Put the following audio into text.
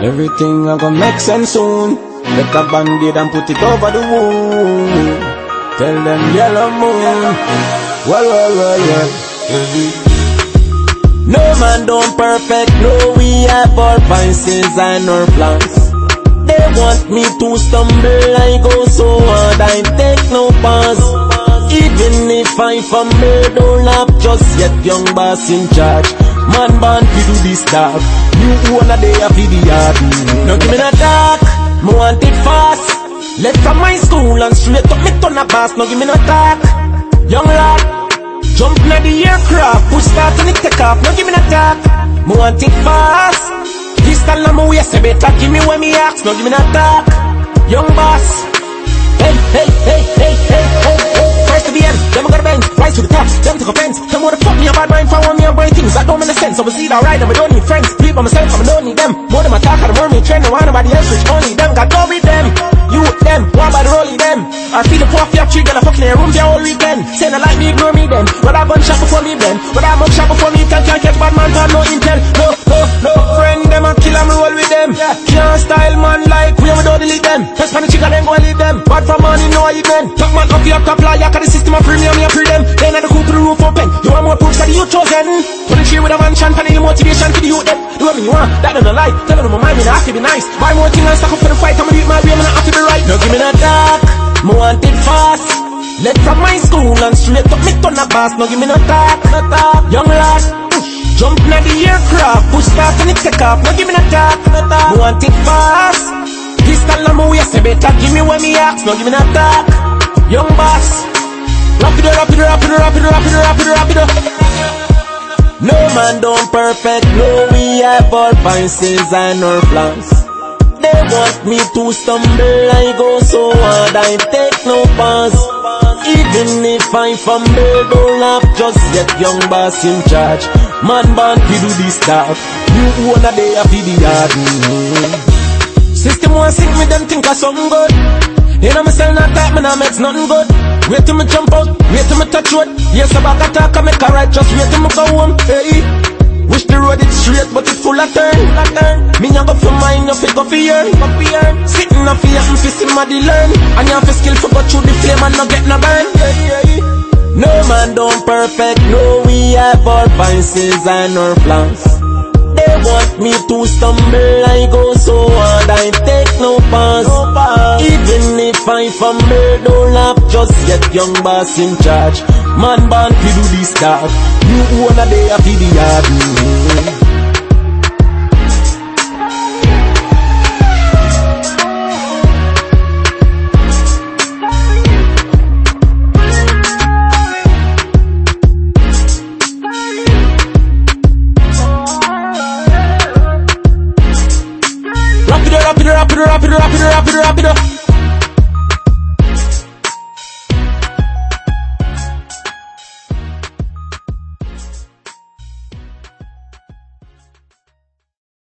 Everything I gonna make sense soon. Get a band-aid and put it over the wound. Tell them yellow moon. Well. No man don't perfect, no we have our vices and our plans. They want me to stumble, I go so hard, I take no pass. Even if I fumble, don't laugh just yet, young boss in charge. Man born to do this stuff, you wanna day of the yard. Now give me the dark, me want it fast. Left from my school and straight up me turn a boss. Now give me the dark, young lad. Jump na the aircraft, push start and it take off. Now give me the dark, me want it fast. This time I'm away, say better give me when me ask. Now give me the dark, young boss. Hey. First to the end, them I gotta bend, rise to the top, them took offense. Them wanna fuck me a bad mind, follow me and brain things that don't make sense. I was either right, and I don't need friends. Sleep by myself, I don't need them. More than my talk, I don't want me trend, I want nobody else, rich only them. Got go with them, you with them, one by the rolling them. I feel the puff, you have three, girl, I fucking in a room there all weekend. Saying I like me, ignore me then. But I bun shot before me then. But I mug shot before me, can't get bad man, no intel. No. Friend them, I kill them, roll with them. Can't style man like we don't delete them. Test on the chicken, then go and leave them. Bad for money, no I eat them. Talk man up, you have to apply, you the system of premium, you free them. Then I the cool to the roof open. You want more proofs that you chosen. 23 with a mansion, for the motivation to the youth them. Do what you want, that don't lie. Tell them my mind, me not have to be nice. Buy more things and stack up for the fight, I'm gonna do it my way, I'm not have to be right. Now give me that dark, me want it fast. Left from my school and straight up me turn a boss. Now give me no talk, young lad. Jump na the aircraft, push start and it take off. Now give me no talk, me want it fast. This time I'm away, say better give me when me ask. Now give me no talk, young boss. Rap it up. No man don't perfect, no we have our vices and our flaws. They want me to stumble, I go so hard, I take no pass. Even if I fumble, don't laugh just yet, young boss in charge. Man born to do this stuff, you wanna day of the yard. System want sink me, them think I something good. You know me sell not type, me nah makes nothing good. Wait till me jump out, wait till me touch road. Yes, I back attack, I make a right, just wait till me go home. Hey, wish the road it's straight, but it's full of turn. Me nah go for mine, you fi go for yearn. Sitting off here, I'm fi see my learn. And you have a skill for go through the flame and not get no burn. No man don't perfect, no we have our vices and our flaws. They want me to stumble, I go so hard, I take no pass. Even if I fumble, don't laugh just yet, young boss in charge. Man born to do this stuff, you wanna day of the yard. Rap it up.